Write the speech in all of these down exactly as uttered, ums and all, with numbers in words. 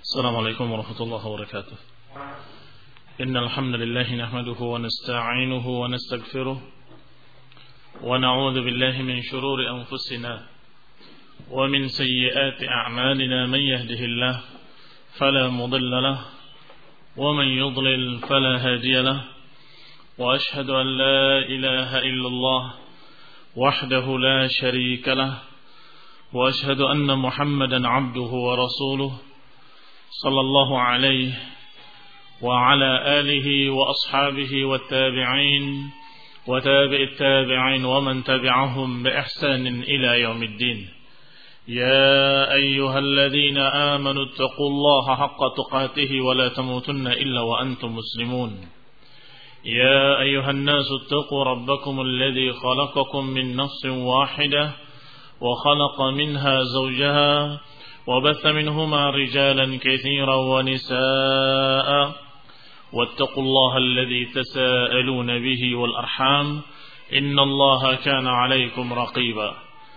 السلام عليكم ورحمة الله وبركاته. إن الحمد لله نحمده ونستعينه ونستغفره ونعوذ بالله من شرور أنفسنا ومن سيئات أعمالنا. من يهده الله فلا مضل له ومن يضلل فلا هادي له، وأشهد أن لا إله إلا الله وحده لا شريك له، وأشهد أن محمدا عبده ورسوله صلى الله عليه وعلى آله وأصحابه والتابعين وتابع التابعين ومن تبعهم بإحسان إلى يوم الدين. يا أيها الذين آمنوا اتقوا الله حق تقاته ولا تموتن إلا وأنتم مسلمون. يا أيها الناس اتقوا ربكم الذي خلقكم من نفس واحدة وخلق منها زوجها وبث منهما رجالا كثيرا ونساء، واتقوا الله الذي تساءلون به والأرحام إن الله كان عليكم رقيبا.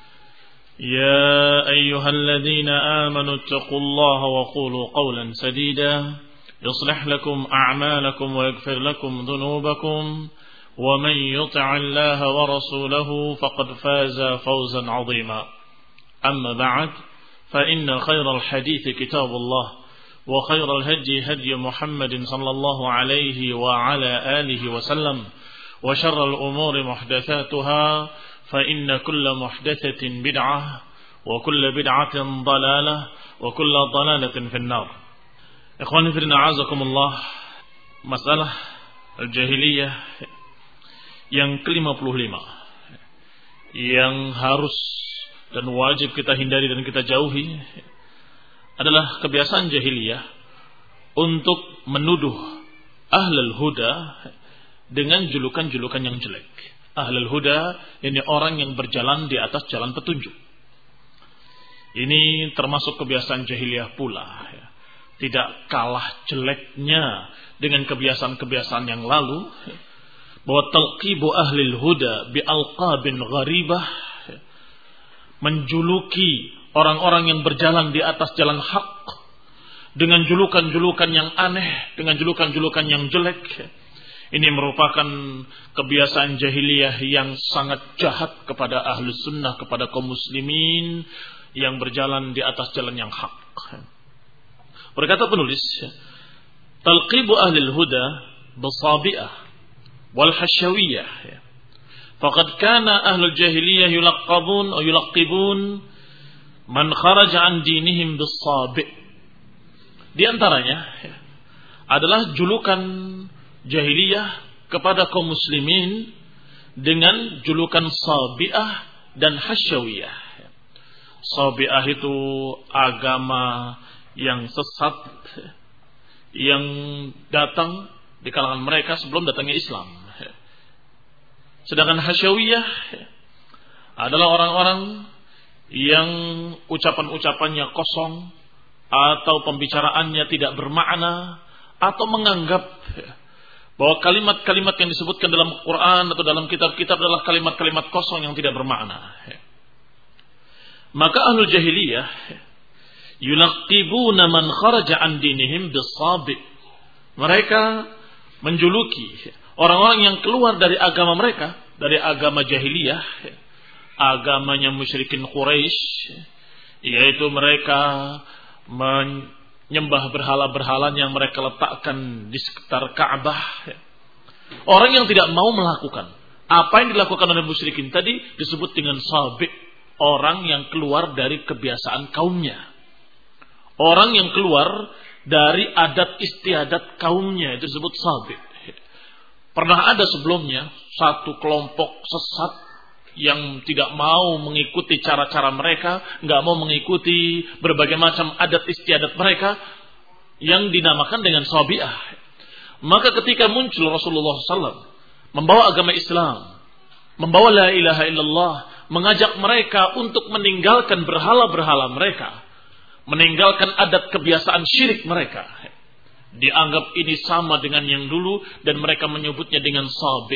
يا أيها الذين آمنوا اتقوا الله وقولوا قولا سديدا يصلح لكم أعمالكم ويغفر لكم ذنوبكم، ومن يطع الله ورسوله فقد فاز فوزا عظيما. أما بعد، فإن خير الحديث كتاب الله، وخير الهدي هدي محمد صلى الله عليه وعلى آله وسلم، وشر الأمور محدثاتها، فإن كل محدثة بدعة وكل بدعة ضلالة وكل ضلالة في النار. Ikhwani fillah, a'azakumullah. Masalah al-jahiliyah yang kelima puluh lima yang harus dan wajib kita hindari dan kita jauhi adalah kebiasaan jahiliyah untuk menuduh ahlul huda dengan julukan-julukan yang jelek. Ahlul huda ini orang yang berjalan di atas jalan petunjuk. Ini termasuk kebiasaan jahiliyah pula, tidak kalah jeleknya dengan kebiasaan-kebiasaan yang lalu, bahwa talqibu ahlil huda bi alqabin gharibah, menjuluki orang-orang yang berjalan di atas jalan hak dengan julukan-julukan yang aneh, dengan julukan-julukan yang jelek. Ini merupakan kebiasaan jahiliyah yang sangat jahat kepada ahlus sunnah, kepada kaum muslimin yang berjalan di atas jalan yang hak. Berkata penulis, talqibu ahlil huda bisabi'ah wal hasyawiyah. Faqad kana ahlul jahiliyah yulaqabun atau yulaqibun man kharaja an dinihim bis-sabi'. Di antaranya adalah julukan jahiliyah kepada kaum muslimin dengan julukan sabi'ah dan hasyawiyah. Sabi'ah itu agama yang sesat yang datang di kalangan mereka sebelum datangnya Islam. Sedangkan hasyawiyah adalah orang-orang yang ucapan-ucapannya kosong atau pembicaraannya tidak bermakna, atau menganggap bahwa kalimat-kalimat yang disebutkan dalam Quran atau dalam kitab-kitab adalah kalimat-kalimat kosong yang tidak bermakna. Maka ahlul jahiliyah yulaqibuna man kharaja an dinihim bis-sabi'. Mereka menjuluki orang-orang yang keluar dari agama mereka, dari agama jahiliyah, agamanya musyrikin Quraisy, yaitu mereka menyembah berhala-berhala yang mereka letakkan di sekitar Ka'bah. Orang yang tidak mau melakukan apa yang dilakukan oleh musyrikin tadi disebut dengan sabi', orang yang keluar dari kebiasaan kaumnya, orang yang keluar dari adat istiadat kaumnya, itu disebut sabi'. Pernah ada sebelumnya satu kelompok sesat yang tidak mau mengikuti cara-cara mereka, nggak mau mengikuti berbagai macam adat istiadat mereka yang dinamakan dengan sabi'ah. Maka ketika muncul Rasulullah shallallahu alaihi wasallam membawa agama Islam, membawa la ilaha illallah, mengajak mereka untuk meninggalkan berhala-berhala mereka, meninggalkan adat kebiasaan syirik mereka, dianggap ini sama dengan yang dulu dan mereka menyebutnya dengan sabi'.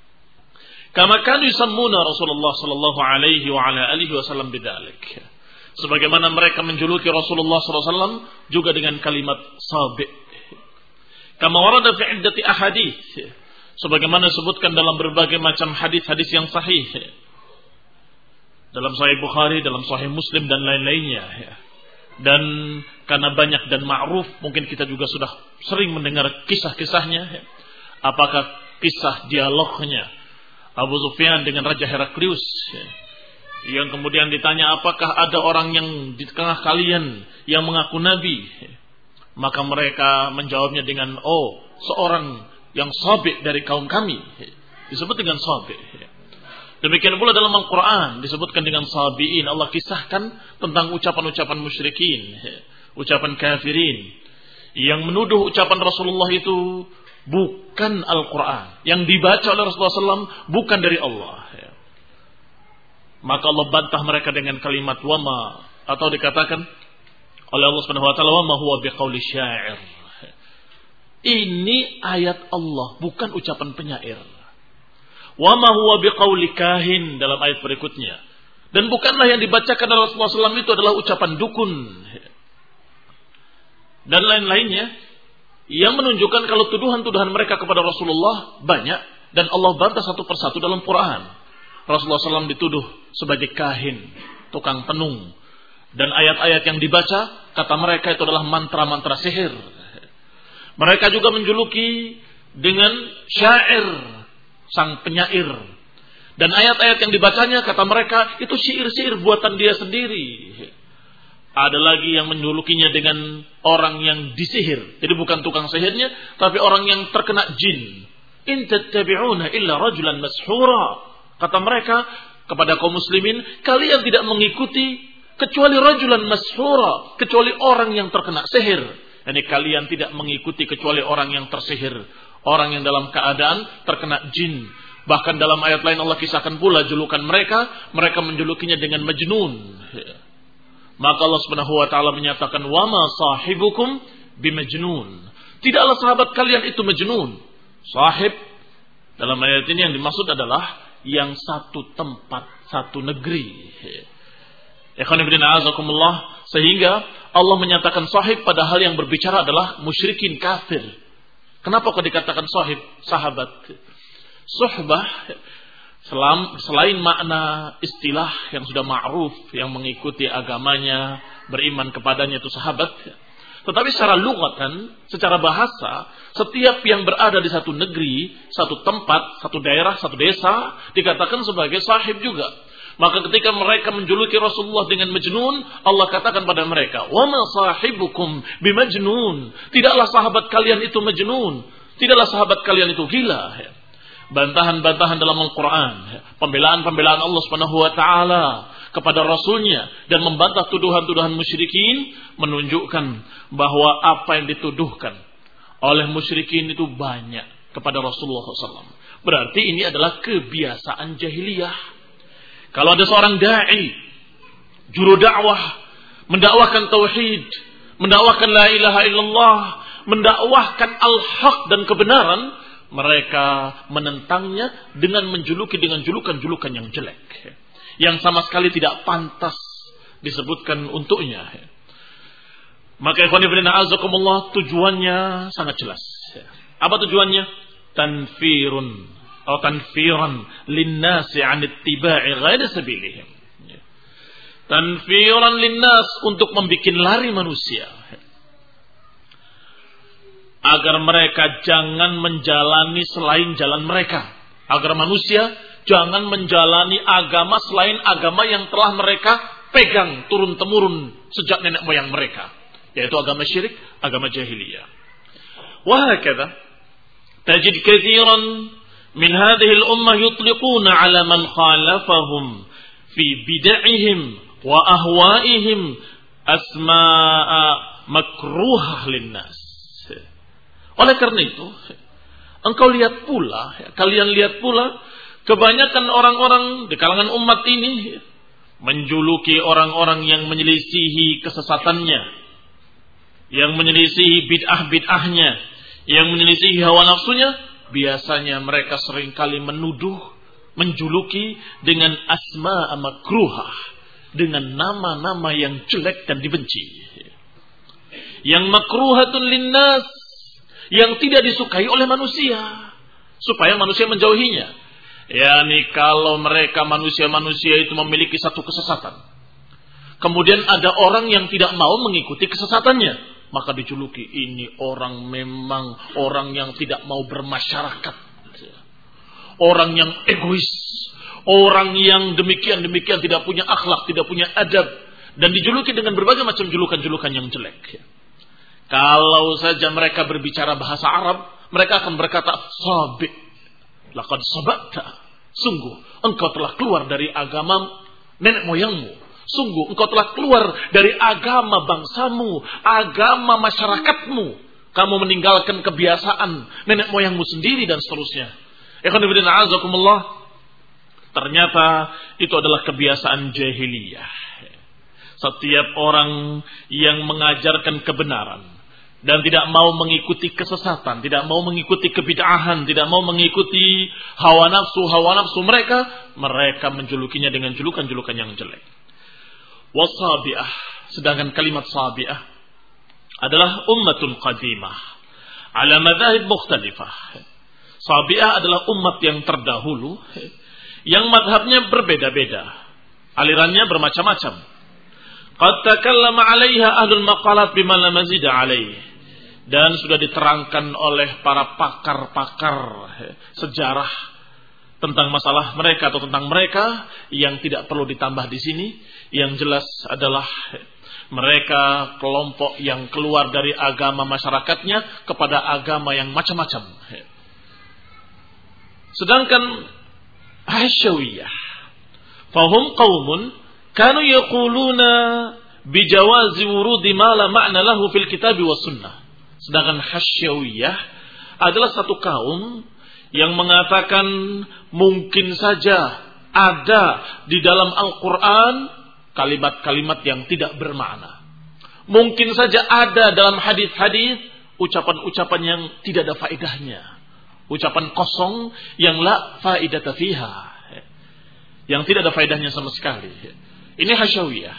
Kama kanu yusammuna Rasulullah sallallahu alaihi wa ala alihi wasallam bidzalik. Sebagaimana mereka menjuluki Rasulullah sallallahu alaihi wasallam juga dengan kalimat sabi. Kama warada fi iddati ahadits. Sebagaimana disebutkan dalam berbagai macam hadis-hadis yang sahih. Dalam Sahih Bukhari, dalam Sahih Muslim dan lain-lainnya. Dan karena banyak dan ma'ruf, mungkin kita juga sudah sering mendengar kisah-kisahnya. Apakah kisah dialognya Abu Sufyan dengan Raja Heraklius, yang kemudian ditanya, apakah ada orang yang di tengah kalian yang mengaku nabi? Maka mereka menjawabnya dengan, oh, seorang yang sabi dari kaum kami. Disebut dengan sabi. Demikian pula dalam Al-Quran disebutkan dengan sabiin. Allah kisahkan tentang ucapan-ucapan musyrikin, ucapan kafirin, yang menuduh ucapan Rasulullah itu bukan Al-Quran, yang dibaca oleh Rasulullah sallallahu alaihi wasallam bukan dari Allah. Maka Allah bantah mereka dengan kalimat wama, atau dikatakan oleh Allah Subhanahu wa taala, wama huwa biqauli syair. Ini ayat Allah, bukan ucapan penyair. Wama huwa biqauli kahin dalam ayat berikutnya. Dan bukanlah yang dibacakan oleh Rasulullah sallallahu alaihi wasallam itu adalah ucapan dukun dan lain-lainnya, yang menunjukkan kalau tuduhan-tuduhan mereka kepada Rasulullah banyak, dan Allah bantah satu persatu dalam Quran. Rasulullah sallallahu alaihi wasallam dituduh sebagai kahin, tukang tenung, dan ayat-ayat yang dibaca kata mereka itu adalah mantra-mantra sihir. Mereka juga menjuluki dengan syair, sang penyair, dan ayat-ayat yang dibacanya kata mereka itu syair-syair buatan dia sendiri. Ada lagi yang menjulukinya dengan orang yang disihir. Jadi bukan tukang sihirnya, tapi orang yang terkena jin. In tattabi'una illa rajulan mashura. Kata mereka kepada kaum muslimin, kalian tidak mengikuti kecuali rajulan mashura, kecuali orang yang terkena sihir. Yani kalian tidak mengikuti kecuali orang yang tersihir, orang yang dalam keadaan terkena jin. Bahkan dalam ayat lain Allah kisahkan pula julukan mereka, mereka menjulukinya dengan majnun. Maka Allah Subhanahu wa taala menyatakan, wa ma sahibukum bimajnun. Tidaklah sahabat kalian itu majnun. Sahib dalam ayat ini yang dimaksud adalah yang satu tempat, satu negeri. Ikhwan fillah azakumullah, sehingga Allah menyatakan sahib padahal yang berbicara adalah musyrikin kafir. Kenapa kok dikatakan sahib, sahabat? Suhbah selain makna istilah yang sudah ma'ruf, yang mengikuti agamanya, beriman kepadanya itu sahabat, tetapi secara lugatan, secara bahasa, setiap yang berada di satu negeri, satu tempat, satu daerah, satu desa dikatakan sebagai sahib juga. Maka ketika mereka menjuluki Rasulullah dengan majnun, Allah katakan pada mereka, wa ma sahibukum bimajnun. Tidaklah sahabat kalian itu majnun, tidaklah sahabat kalian itu gila. Bantahan-bantahan dalam Al-Quran, pembelaan-pembelaan Allah Subhanahu wa taala kepada Rasulnya, dan membantah tuduhan-tuduhan musyrikin, menunjukkan bahwa apa yang dituduhkan oleh musyrikin itu banyak kepada Rasulullah shallallahu alaihi wasallam. Berarti ini adalah kebiasaan jahiliyah. Kalau ada seorang da'i, juru dakwah, mendakwahkan tauhid, mendakwahkan la ilaha illallah, mendakwahkan al-haq dan kebenaran, mereka menentangnya dengan menjuluki dengan julukan-julukan yang jelek, yang sama sekali tidak pantas disebutkan untuknya. Maka ikhwan fillah azakumullah, tujuannya sangat jelas. Apa tujuannya? Tanfirun atau tanfiran linnasi an ittiba'i ghairi sabilihim. Tanfiran linnas, untuk membikin lari manusia agar mereka jangan menjalani selain jalan mereka, agar manusia jangan menjalani agama selain agama yang telah mereka pegang turun-temurun sejak nenek moyang mereka, yaitu agama syirik, agama jahiliyah. Wa hakadha tajid katsiran min hadhihi al-ummah yutliquna 'ala man khalafahum fi bid'ihim wa ahwa'ihim asma'a makruhah linnas. Oleh karena itu, engkau lihat pula, kalian lihat pula, kebanyakan orang-orang di kalangan umat ini menjuluki orang-orang yang menyelisihi kesesatannya, yang menyelisihi bid'ah-bid'ahnya, yang menyelisihi hawa nafsunya. Biasanya mereka seringkali menuduh, menjuluki dengan asma makruhah, dengan nama-nama yang jelek dan dibenci. Yang makruhatun linnas, yang tidak disukai oleh manusia, supaya manusia menjauhinya. Yani kalau mereka manusia-manusia itu memiliki satu kesesatan, kemudian ada orang yang tidak mau mengikuti kesesatannya, maka dijuluki ini orang memang orang yang tidak mau bermasyarakat, orang yang egois, orang yang demikian-demikian tidak punya akhlak, tidak punya adab, dan dijuluki dengan berbagai macam julukan-julukan yang jelek. Kalau saja mereka berbicara bahasa Arab, mereka akan berkata, sabi, laqad sabata, sungguh engkau telah keluar dari agama nenek moyangmu, sungguh engkau telah keluar dari agama bangsamu, agama masyarakatmu, kamu meninggalkan kebiasaan nenek moyangmu sendiri dan seterusnya. Ikhwan fillah a'azakumullah. Ternyata itu adalah kebiasaan jahiliyah. Setiap orang yang mengajarkan kebenaran dan tidak mau mengikuti kesesatan, tidak mau mengikuti kebid'ahan, tidak mau mengikuti hawa nafsu, hawa nafsu mereka, mereka menjulukinya dengan julukan-julukan yang jelek. Wasabi'ah, sedangkan kalimat sabi'ah adalah ummatun qadimah ala madzahib mukhtalifah. Sabi'ah adalah umat yang terdahulu yang madhabnya berbeda-beda, alirannya bermacam-macam. Qad takallama 'alaiha ahlul maqalat bima la mazida 'alaihi. Dan sudah diterangkan oleh para pakar-pakar sejarah tentang masalah mereka atau tentang mereka yang tidak perlu ditambah di sini. Yang jelas adalah mereka kelompok yang keluar dari agama masyarakatnya kepada agama yang macam-macam. Sedangkan Hasyawiyah, fahum qaumun kanu yaquluna bijawazi wurudi ma la ma'na lahu fil kitab was sunnah. Sedangkan Hasyawiyah adalah satu kaum yang mengatakan mungkin saja ada di dalam Al-Quran kalimat-kalimat yang tidak bermakna. Mungkin saja ada dalam hadis-hadis ucapan-ucapan yang tidak ada faedahnya. Ucapan kosong yang la faidata fiha, yang tidak ada faedahnya sama sekali. Ini Hasyawiyah.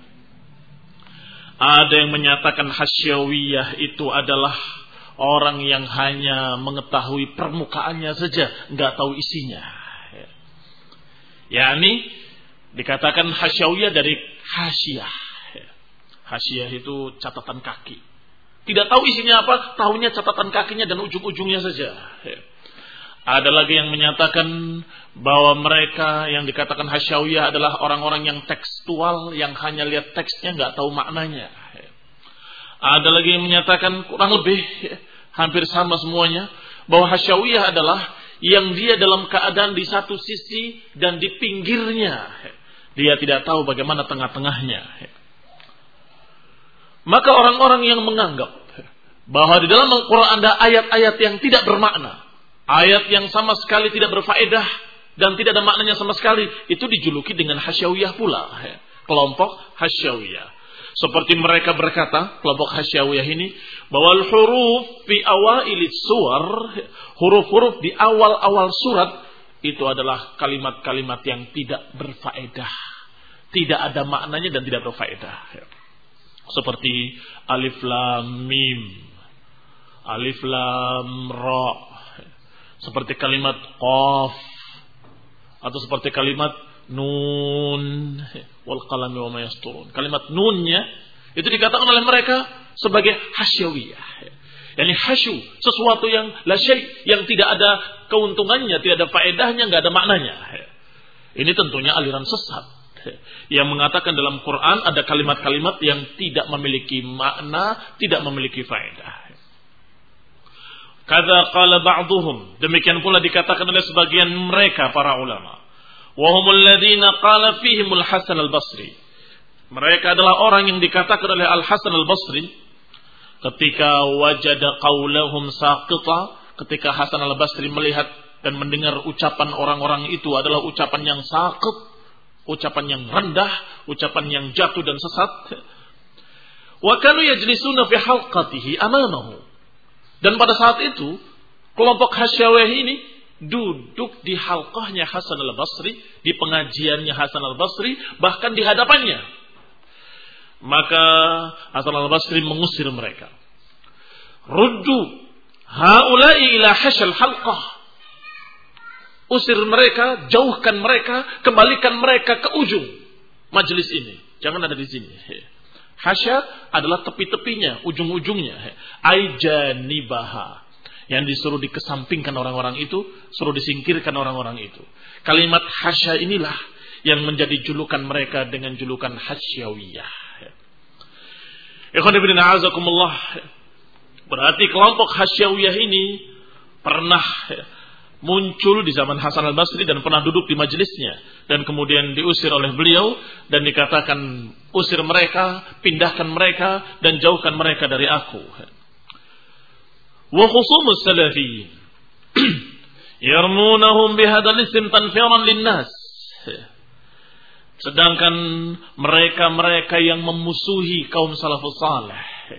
Ada yang menyatakan Hasyawiyah itu adalah orang yang hanya mengetahui permukaannya saja, nggak tahu isinya. Yani dikatakan Hasyawiyah dari hasyiyah. Hasyiyah itu catatan kaki. Tidak tahu isinya apa, tahunya catatan kakinya dan ujung-ujungnya saja. Ada lagi yang menyatakan bahwa mereka yang dikatakan Hasyawiyah adalah orang-orang yang tekstual, yang hanya lihat teksnya nggak tahu maknanya. Ada lagi yang menyatakan kurang lebih hampir sama semuanya, bahwa Hasyawiyah adalah yang dia dalam keadaan di satu sisi dan di pinggirnya. Dia tidak tahu bagaimana tengah-tengahnya. Maka orang-orang yang menganggap bahwa di dalam Al-Quran ada ayat-ayat yang tidak bermakna, ayat yang sama sekali tidak berfaedah dan tidak ada maknanya sama sekali, itu dijuluki dengan Hasyawiyah pula, kelompok Hasyawiyah. Seperti mereka berkata, kelompok Hasyawiyah ini, bahwa huruf fi awailis suwar, huruf-huruf di awal-awal surat itu adalah kalimat-kalimat yang tidak berfaedah, tidak ada maknanya dan tidak berfaedah. Seperti alif lam mim, alif lam ra, seperti kalimat qaf, atau seperti kalimat nun, wal qalami wa ma yasturun. Kalimat nunnya itu dikatakan oleh mereka sebagai hasyawiyah. Yani hasyu, sesuatu yang la syai', yang tidak ada keuntungannya, tidak ada faedahnya, enggak ada maknanya. Ini tentunya aliran sesat yang mengatakan dalam Quran ada kalimat-kalimat yang tidak memiliki makna, tidak memiliki faedah. Kadza qala ba'dhum, demikian pula dikatakan oleh sebagian mereka para ulama. Wa humul ladzina qala fihimul Hasan al-Basri. Mereka adalah orang yang dikatakan oleh Al-Hasan al-Basri ketika wajada qaulahum saqita, ketika Hasan al-Basri melihat dan mendengar ucapan orang-orang itu adalah ucapan yang saqit, ucapan yang rendah, ucapan yang jatuh dan sesat. Wa kanu yajlisuna fi halqatihi amamahu. Dan pada saat itu kelompok Hasyawiyah ini duduk di halqahnya Hasan al-Basri, di pengajiannya Hasan al-Basri, bahkan di hadapannya. Maka Hasan al-Basri mengusir mereka. Ruddu haula'i ila hashal halqah. Usir mereka, jauhkan mereka, kembalikan mereka ke ujung majelis ini. Jangan ada di sini. Hasya adalah tepi-tepinya, ujung-ujungnya. Aijanibaha. Yang disuruh dikesampingkan orang-orang itu, suruh disingkirkan orang-orang itu. Kalimat hasya inilah yang menjadi julukan mereka dengan julukan hasyawiyah. Ikhwan fillah azakumullah. Berarti kelompok hasyawiyah ini pernah muncul di zaman Hasan al-Basri dan pernah duduk di majelisnya. Dan kemudian diusir oleh beliau dan dikatakan usir mereka, pindahkan mereka dan jauhkan mereka dari aku. Wa khusumus salafiyin yarmunahum bihadzal ism tanfiran linnas. Sedangkan mereka-mereka yang memusuhi kaum salafus saleh,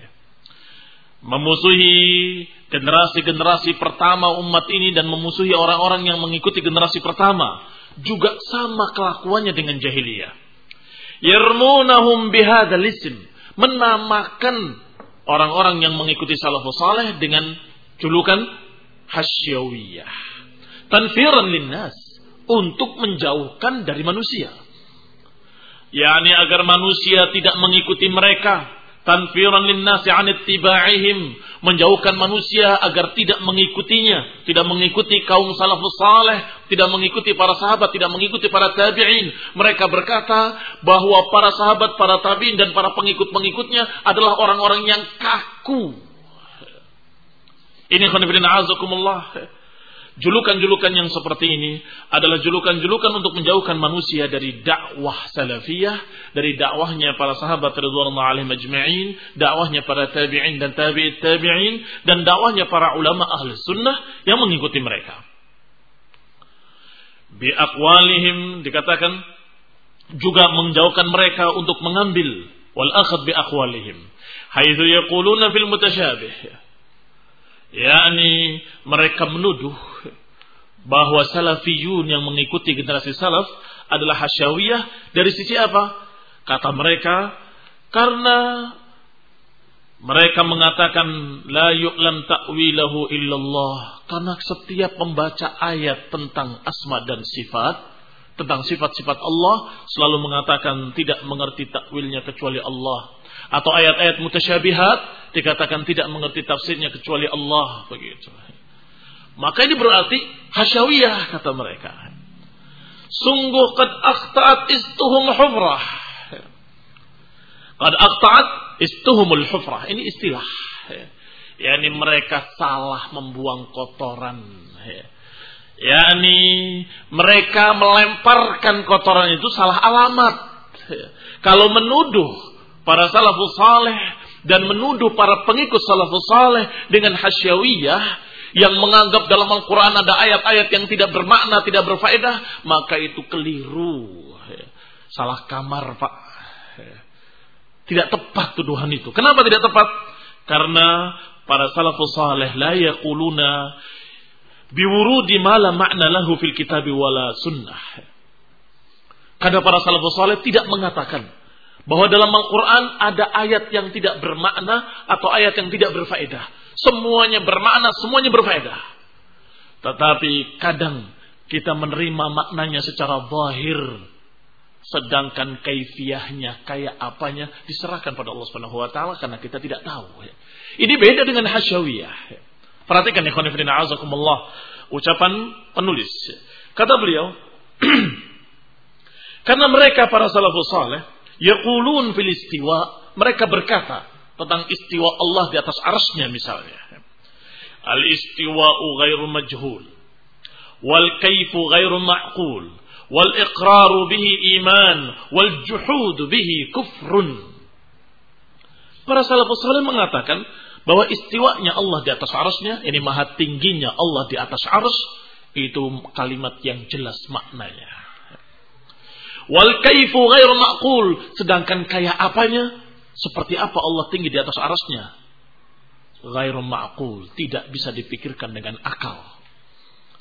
memusuhi generasi-generasi pertama umat ini dan memusuhi orang-orang yang mengikuti generasi pertama, juga sama kelakuannya dengan jahiliyah. Yarmunahum bihadzal ism, menamakan orang-orang yang mengikuti salafus saleh dengan julukan hasyawiyah. Tanfiran linnas, untuk menjauhkan dari manusia. yakni agar manusia tidak mengikuti mereka. Tanfiran linnasi an ittiba'ihim, menjauhkan manusia agar tidak mengikutinya, tidak mengikuti kaum salafus saleh, tidak mengikuti para sahabat, tidak mengikuti para tabi'in. Mereka berkata bahwa para sahabat, para tabi'in dan para pengikut-pengikutnya adalah orang-orang yang kaku. Ini khonifidina azakumullah. Julukan-julukan yang seperti ini adalah julukan-julukan untuk menjauhkan manusia dari dakwah salafiyah, dari dakwahnya para sahabat radhiyallahu alaihim ajma'in, dakwahnya para tabi'in dan tabi'it tabi'in, dan dakwahnya para ulama ahli sunnah yang mengikuti mereka. Bi aqwalihim, dikatakan juga menjauhkan mereka untuk mengambil wal akhad bi aqwalihim, haitsu yaquluna fil mutasyabih, yakni mereka menuduh bahwa salafiyun yang mengikuti generasi salaf adalah hasyawiyah. Dari sisi apa? Kata mereka, karena mereka mengatakan la yu'lam ta'wilahu illallah, karena setiap membaca ayat tentang asma dan sifat, tentang sifat-sifat Allah, selalu mengatakan tidak mengerti takwilnya kecuali Allah. Atau ayat-ayat mutasyabihat dikatakan tidak mengerti tafsirnya kecuali Allah, begitu. Maka ini berarti hasyawiyah, kata mereka. Sungguh qad aqta'at istuhum hufrah. Qad aqta'at istuhumul hufrah. Ini istilah. Yani mereka salah membuang kotoran. Yani mereka melemparkan kotoran itu salah alamat. Kalau menuduh para salafus saleh dan menuduh para pengikut salafus saleh dengan hasyawiyah yang menganggap dalam Al-Quran ada ayat-ayat yang tidak bermakna, tidak berfaedah, maka itu keliru. Salah kamar, Pak. Tidak tepat tuduhan itu. Kenapa tidak tepat? Karena para salafus saleh la yaquluna biwurudi ma la ma'na lahu fil kitabi wala sunnah. Karena para salafus saleh tidak mengatakan bahwa dalam Al-Quran ada ayat yang tidak bermakna atau ayat yang tidak berfaedah. Semuanya bermakna, semuanya berfaedah. Tetapi kadang kita menerima maknanya secara zahir, sedangkan kaifiyahnya kayak apanya diserahkan pada Allah Subhanahu wa taala karena kita tidak tahu. Ini beda dengan hasyawiyah. Perhatikan ikhwan fillah azakumullah ucapan penulis. Kata beliau, karena mereka para salafus saleh yaqulun fil istiwa, mereka berkata tentang istiwa Allah di atas arsy-Nya misalnya. Al-istiwa'u ghairu majhul, wal kaifu ghairu ma'qul, wal iqraru bihi iman, wal juhud bihi kufrun. Para salafus saleh mengatakan bahwa istiwanya Allah di atas arsy-Nya, ini maha tingginya Allah di atas arsy, itu kalimat yang jelas maknanya. Wal kaifu ghairu ma'qul, sedangkan kayak apanya, seperti apa Allah tinggi di atas arsy-Nya, ghairu ma'qul, tidak bisa dipikirkan dengan akal.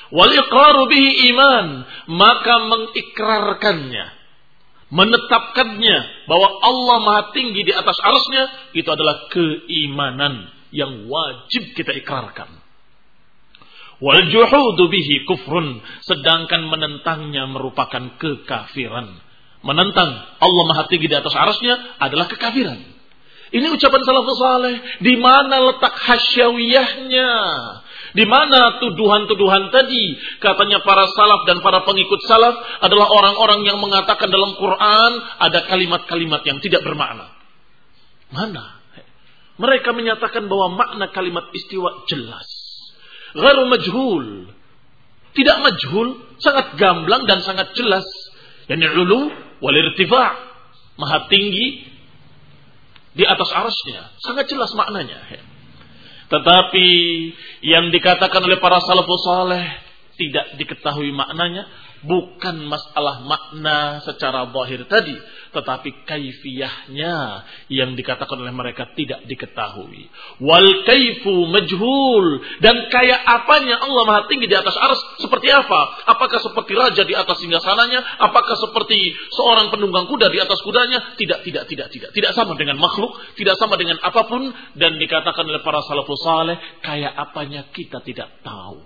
Wal iqraru bihi iman, maka mengikrarkannya, menetapkannya bahwa Allah Maha tinggi di atas arsy-Nya, itu adalah keimanan yang wajib kita ikrarkan. Wal juhudu bihi kufrun, sedangkan menentangnya merupakan kekafiran. Menentang Allah Maha tinggi di atas arsy-Nya adalah kekafiran. Ini ucapan salafus saleh. Di mana letak hasyawiyahnya? Di mana tuduhan-tuduhan tadi? Katanya para salaf dan para pengikut salaf adalah orang-orang yang mengatakan dalam Quran ada kalimat-kalimat yang tidak bermakna. Mana? Mereka menyatakan bahwa makna kalimat istiwa jelas. Ghairu majhul. Tidak majhul, sangat gamblang dan sangat jelas. Yani ulu wal irtifa', maha tinggi di atas arsy-Nya, sangat jelas maknanya. Tetapi yang dikatakan oleh para salafus saleh tidak diketahui maknanya, bukan masalah makna secara zahir tadi, tetapi kaifiyahnya yang dikatakan oleh mereka tidak diketahui. Wal kaifu majhul, dan kayak apanya Allah Maha tinggi di atas arsy seperti apa? Apakah seperti raja di atas singgasananya? Apakah seperti seorang penunggang kuda di atas kudanya? Tidak, tidak, tidak, tidak. Tidak sama dengan makhluk, tidak sama dengan apapun, dan dikatakan oleh para salafus saleh kayak apanya kita tidak tahu.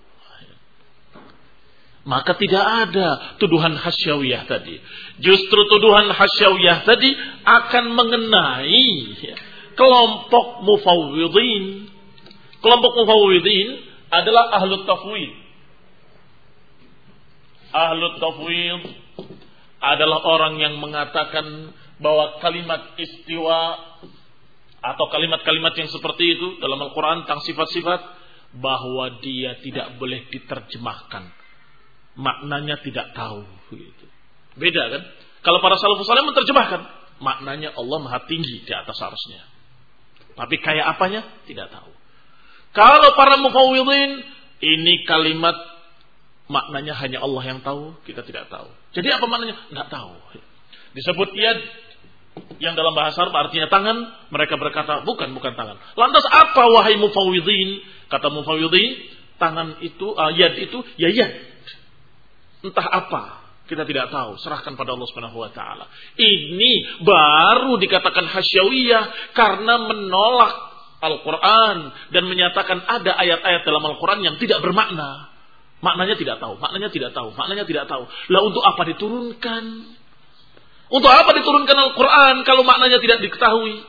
Maka tidak ada tuduhan hasyawiyah tadi. Justru tuduhan hasyawiyah tadi akan mengenai kelompok mufawwidin. Kelompok mufawwidin adalah ahlut tafwid. Ahlut tafwid adalah orang yang mengatakan bahwa kalimat istiwa atau kalimat-kalimat yang seperti itu dalam Al-Quran tentang sifat-sifat, bahwa dia tidak boleh diterjemahkan. Maknanya tidak tahu. Beda kan? Kalau para salafus saleh menerjemahkan, maknanya Allah Maha tinggi di atas arsy-Nya. Tapi kayak apanya? Tidak tahu. Kalau para mufawwidin, ini kalimat maknanya hanya Allah yang tahu, kita tidak tahu. Jadi apa maknanya? Tidak tahu. Disebut yad, yang dalam bahasa Arab artinya tangan, mereka berkata bukan, bukan tangan. Lantas apa wahai mufawwidin? Kata mufawwidin, tangan itu, uh, yad itu, ya yad. Entah apa, kita tidak tahu, serahkan pada Allah Subhanahu wa taala. Ini baru dikatakan hasyawiyah karena menolak Al-Qur'an dan menyatakan ada ayat-ayat dalam Al-Qur'an yang tidak bermakna. Maknanya tidak tahu, maknanya tidak tahu, maknanya tidak tahu. Lah untuk apa diturunkan? Untuk apa diturunkan Al-Qur'an kalau maknanya tidak diketahui?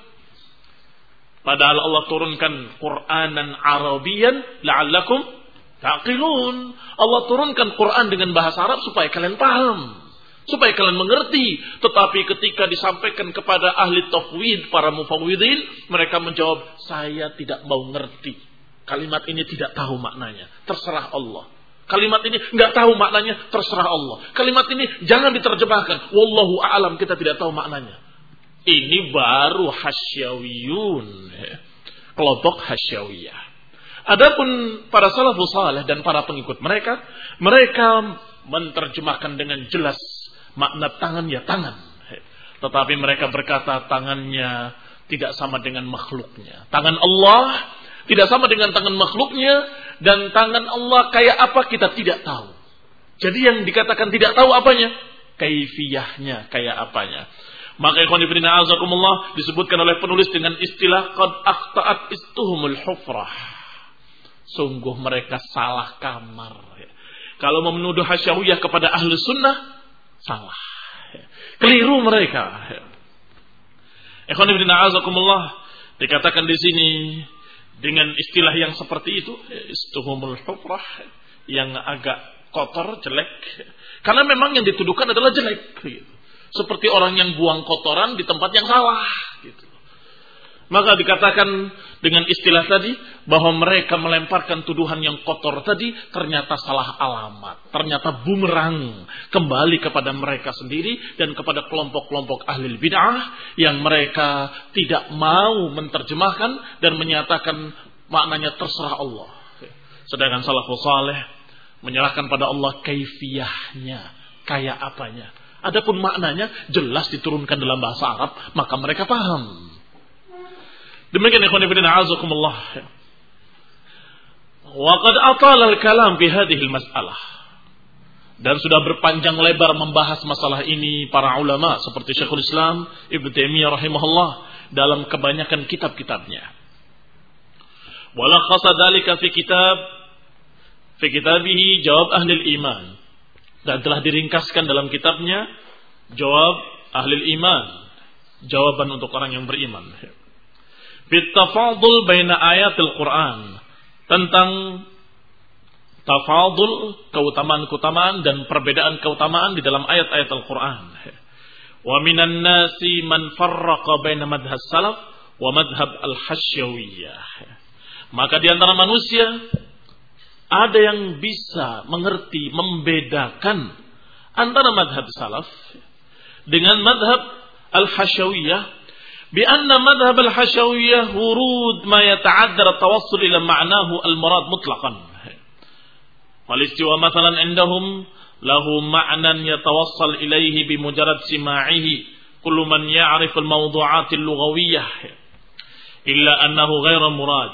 Padahal Allah turunkan Qur'anan Arabiyan la'allakum taqilun. Allah turunkan Quran dengan bahasa Arab supaya kalian paham, supaya kalian mengerti. Tetapi ketika disampaikan kepada ahli tafwid, para mufawwidin, mereka menjawab, saya tidak mau ngerti. Kalimat ini tidak tahu maknanya, terserah Allah. Kalimat ini nggak tahu maknanya, terserah Allah. Kalimat ini jangan diterjemahkan, wallahu a'lam, kita tidak tahu maknanya. Ini baru hasyawiyun, kelompok hasyawiyah. Adapun para salafus saleh dan para pengikut mereka, mereka menerjemahkan dengan jelas makna tangan ya tangan. Tetapi mereka berkata tangannya tidak sama dengan makhluknya. Tangan Allah tidak sama dengan tangan makhluknya, dan tangan Allah kayak apa kita tidak tahu. Jadi yang dikatakan tidak tahu apanya, kaifiyahnya kayak apanya. Maka ikhwan fillah azakumullah disebutkan oleh penulis dengan istilah qad aqta'at istuhumul hufrah. Sungguh mereka salah kamar. Kalau mau menuduh hasyawiyah kepada ahli sunnah, salah. Keliru mereka. Ikhwan fillah azakumullah, dikatakan di sini dengan istilah yang seperti itu, istuhumul hufrah, yang agak kotor, jelek. Karena memang yang dituduhkan adalah jelek. Seperti orang yang buang kotoran di tempat yang salah. Gitu. Maka dikatakan dengan istilah tadi bahwa mereka melemparkan tuduhan yang kotor tadi ternyata salah alamat. Ternyata bumerang kembali kepada mereka sendiri dan kepada kelompok-kelompok ahli bid'ah yang mereka tidak mau menerjemahkan dan menyatakan maknanya terserah Allah. Sedangkan salafus saleh menyerahkan pada Allah kaifiyahnya, kayak apanya. Adapun maknanya jelas diturunkan dalam bahasa Arab, maka mereka paham. Demikian ikhwan fillah a'azakumullah. Wa qad atala al-kalam fi hadhihi al-mas'alah. Dan sudah berpanjang lebar membahas masalah ini para ulama seperti Syekhul Islam Ibnu Taimiyah rahimahullah dalam kebanyakan kitab-kitabnya. Walakhasa dzalika fi kitab fi kitabihi Jawab Ahlul Iman, dan telah diringkaskan dalam kitabnya Jawab Ahlul Iman, jawaban untuk orang yang beriman. Fit tafadul baina ayatil Quran, tentang tafadul, keutamaan-keutamaan dan perbedaan keutamaan di dalam ayat-ayat Al-Quran. Wa minan nasi man farraqa baina madhhab salaf wa madhhab al-hasyawiyah. Maka di antara manusia ada yang bisa mengerti, membedakan antara madhab salaf dengan madhab al-hasyawiyah, bi anna madhab al-hasyawiyah wurud ma yata'addar tawassul ila ma'nahu al-murad mutlaqan. Wal-istiwa mathalan indahum lahu ma'nan yatawassal ilaihi bimujarrad sima'ihi kullu man ya'rif al-mawdu'at al-lughawiyyah illa annahu ghairu murad.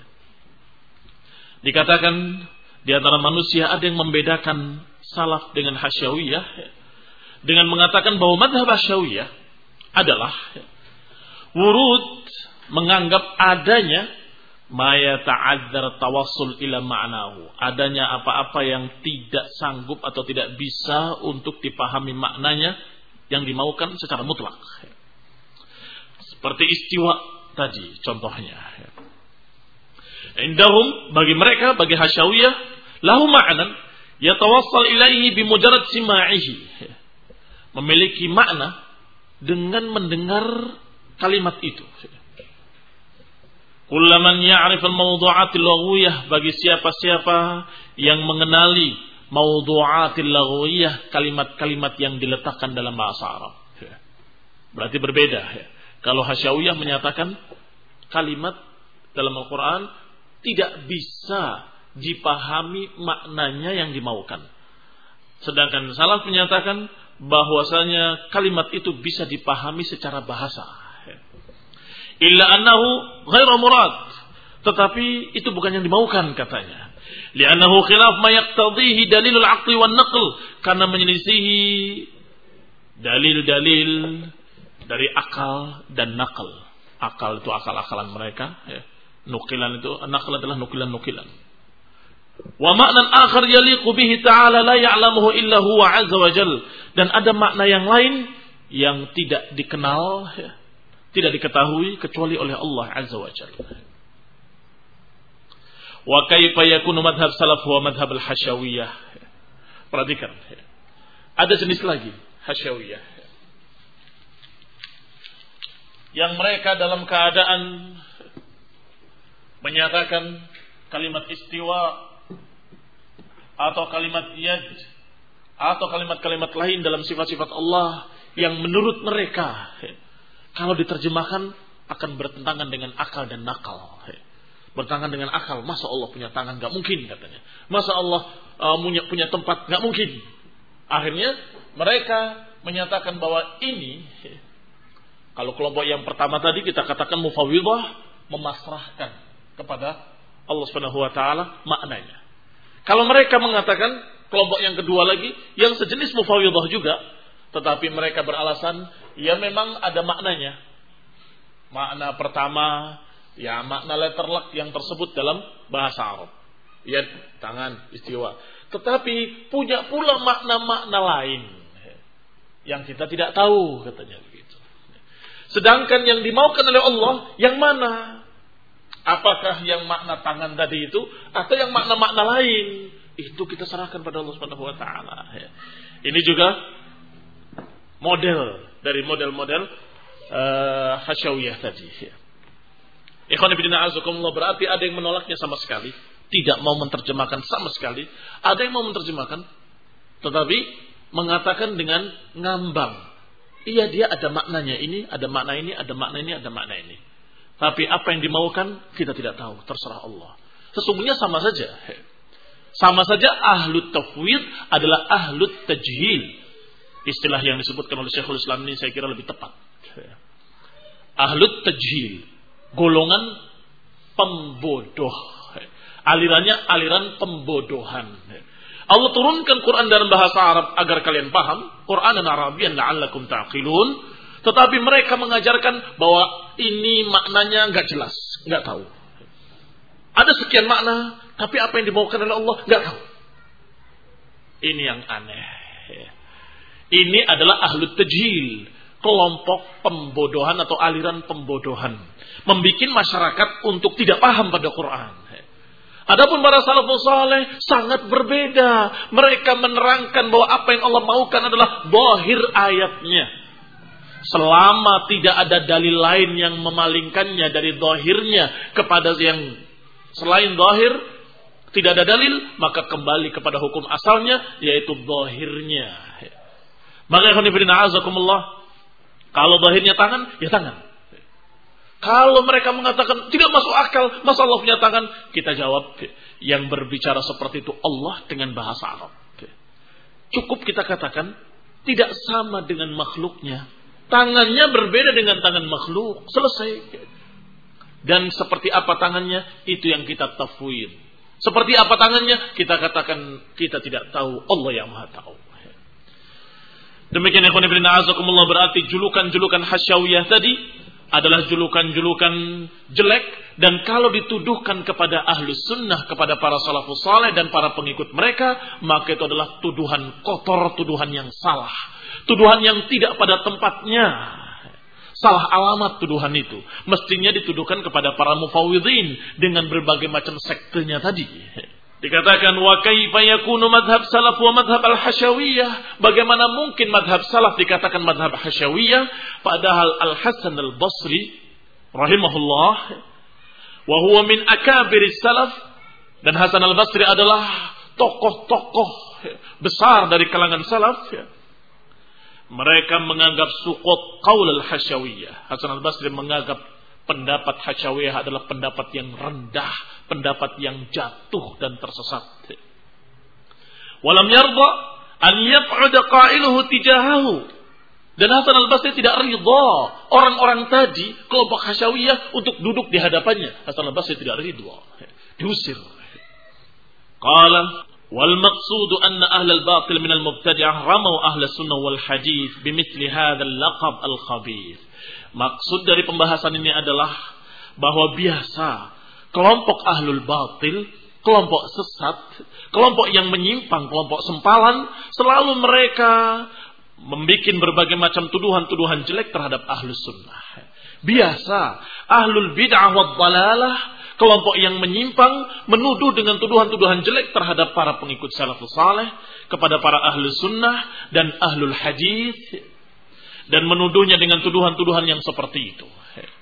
Dikatakan di antara manusia ada yang membedakan salaf dengan hasyawiyah dengan mengatakan bahwa madhab hasyawiyah adalah wurud, menganggap adanya ma yata'azzar tawassul ila ma'nahu, adanya apa-apa yang tidak sanggup atau tidak bisa untuk dipahami maknanya yang dimaukan secara mutlak. Seperti istiwa tadi contohnya. Indahum, bagi mereka, bagi hasyawiyah, lahu ma'nan yatawassal ilaihi bimujarrad sima'ihi, memiliki makna dengan mendengar kalimat itu. Kullaman ya'rif al-mawdu'atil laghwiyah, bagi siapa-siapa yang mengenali mawdu'atil laghwiyah, kalimat-kalimat yang diletakkan dalam bahasa Arab. Berarti berbeda. Kalau hasyawiyah menyatakan kalimat dalam Al-Quran tidak bisa dipahami maknanya yang dimaukan. Sedangkan salaf menyatakan bahwasanya kalimat itu bisa dipahami secara bahasa. Illa annahu ghairu murad, tetapi itu bukan yang dimaukan katanya. Li'annahu khilaf ma yaqtadhihi dalilul aqli wan naql, karena menyelisihi dalil-dalil dari akal dan naql. Akal itu akal-akalan mereka, ya. Nukilan itu, naql adalah nukilan-nukilan. Wa ma'nan akhar yaliqu bihi ta'ala la ya'lamuhu illa huwa 'azza wa jalla, dan ada makna yang lain yang tidak dikenal, ya, tidak diketahui kecuali oleh Allah Azza wa Jalla. Wa kaifa yakunu madhab salaf wa madhab al-hasyawiyah. Perhatikan. Ada jenis lagi hasyawiyah, yang mereka dalam keadaan menyatakan kalimat istiwa atau kalimat yad atau kalimat-kalimat lain dalam sifat-sifat Allah yang menurut mereka kalau diterjemahkan akan bertentangan dengan akal dan nakal. Bertentangan dengan akal. Masa Allah punya tangan? Gak mungkin katanya. Masa Allah uh, punya, punya tempat? Gak mungkin. Akhirnya mereka menyatakan bahwa ini, kalau kelompok yang pertama tadi kita katakan mufawwidah, memasrahkan kepada Allah Subhanahu wa taala maknanya. Kalau mereka mengatakan kelompok yang kedua lagi yang sejenis mufawwidah juga, tetapi mereka beralasan ya memang ada maknanya. Makna pertama, ya makna letterlek yang tersebut dalam bahasa Arab. Ya, tangan, istiwa. Tetapi punya pula makna-makna lain yang kita tidak tahu, katanya begitu. Sedangkan yang dimaukan oleh Allah yang mana? Apakah yang makna tangan tadi itu atau yang makna-makna lain? Itu kita serahkan pada Allah Subhanahu wa taala. Ini juga model dari model-model uh, hasyawiyah tadi. Ikhwan fillah azakumullah, berarti ada yang menolaknya sama sekali, tidak mau menerjemahkan sama sekali. Ada yang mau menerjemahkan, tetapi mengatakan dengan ngambang. Iya, dia ada maknanya ini, ada makna ini, ada makna ini, ada makna ini. Tapi apa yang dimaukan kita tidak tahu, terserah Allah. Sesungguhnya sama saja. Sama saja ahlut tafwid adalah ahlut tajhil. Istilah yang disebutkan oleh Syekhul Islam ini saya kira lebih tepat. Ahlut tajhil, golongan pembodoh. Alirannya aliran pembodohan. Allah turunkan Quran dalam bahasa Arab agar kalian paham. Qur'anan Arabiyyan la'allakum ta'qilun. Tetapi mereka mengajarkan bahwa ini maknanya enggak jelas, enggak tahu. Ada sekian makna, tapi apa yang dibawakan oleh Allah enggak tahu. Ini yang aneh. Ini adalah ahlu tajhil, kelompok pembodohan atau aliran pembodohan, membikin masyarakat untuk tidak paham pada Quran. Adapun para salafus saleh sangat berbeda. Mereka menerangkan bahwa apa yang Allah maukan adalah zahir ayatnya. Selama tidak ada dalil lain yang memalingkannya dari zahirnya kepada yang selain zahir, tidak ada dalil, maka kembali kepada hukum asalnya, yaitu zahirnya. Maka ikhwan fillah azakumullah, kalau zahirnya tangan, ya tangan. Kalau mereka mengatakan tidak masuk akal, masa Allah punya tangan? Kita jawab, yang berbicara seperti itu Allah dengan bahasa Arab. Cukup kita katakan, tidak sama dengan makhluknya. Tangannya berbeda dengan tangan makhluk. Selesai. Dan seperti apa tangannya, itu yang kita tafwid. Seperti apa tangannya, kita katakan kita tidak tahu, Allah yang maha tahu. Demikian ikhwan fillah azakumullah, berarti julukan-julukan hasyawiyah tadi adalah julukan-julukan jelek, dan kalau dituduhkan kepada ahlus sunnah, kepada para salafus saleh dan para pengikut mereka, maka itu adalah tuduhan kotor, tuduhan yang salah, tuduhan yang tidak pada tempatnya, salah alamat tuduhan itu. Mestinya dituduhkan kepada para mufawwidhin dengan berbagai macam sektenya tadi. Dikatakan wa kaifa yakunu madhab salaf wa madhab al-hasyawiyah? Bagaimana mungkin madhab salaf dikatakan madhab hasyawiyah, padahal Al-Hasan Al-Basri rahimahullah wa huwa min akabir salaf, dan Hasan Al-Basri adalah tokoh-tokoh besar dari kalangan salaf. Mereka menganggap suqut qaul al-hasyawiyah. Hasan Al-Basri menganggap pendapat hasyawiyah adalah pendapat yang rendah, pendapat yang jatuh dan tersesat. Walam yarda an yaq'uda qailuhu tijahahu. Dan Hasan Al-Basri tidak ridha orang-orang tadi, kelompok hasyawiyah, untuk duduk di hadapannya. Hasan Al-Basri tidak ridha, diusir. Qala wal maqsudu anna ahlal batil min al-mubtadi'ah ramaw ahlus sunnah wal hadith bimithli hadzal laqab al-khabith. Maksud dari pembahasan ini adalah bahwa biasa kelompok ahlul batil, kelompok sesat, kelompok yang menyimpang, kelompok sempalan, selalu mereka membuat berbagai macam tuduhan-tuduhan jelek terhadap ahlus sunnah. Biasa ahlul bid'ah wad dalalah, kelompok yang menyimpang, menuduh dengan tuduhan-tuduhan jelek terhadap para pengikut salafus saleh, kepada para ahlus sunnah dan ahlul hadis, dan menuduhnya dengan tuduhan-tuduhan yang seperti itu.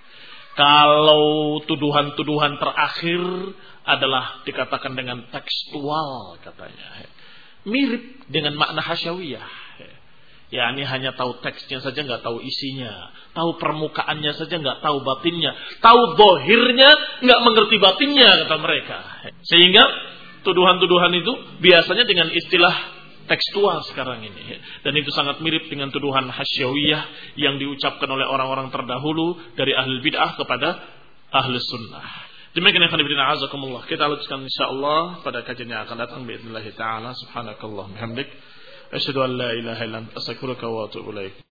Kalau tuduhan-tuduhan terakhir adalah dikatakan dengan tekstual katanya, mirip dengan makna hasyawiyah. Ya, ini hanya tahu teksnya saja, nggak tahu isinya, tahu permukaannya saja, nggak tahu batinnya, tahu zahirnya, nggak mengerti batinnya, kata mereka. Sehingga tuduhan-tuduhan itu biasanya dengan istilah tekstual sekarang ini, dan itu sangat mirip dengan tuduhan hasyawiyah yang diucapkan oleh orang-orang terdahulu dari ahli bid'ah kepada ahli sunnah. Demikian ikhwan fillah azakumullah, kita lanjutkan insyaallah pada kajian yang akan datang باذن الله taala. Subhanakallah bihamdik, asyhadu an la ilaha illa anta, astaghfiruka wa atubu ilaik.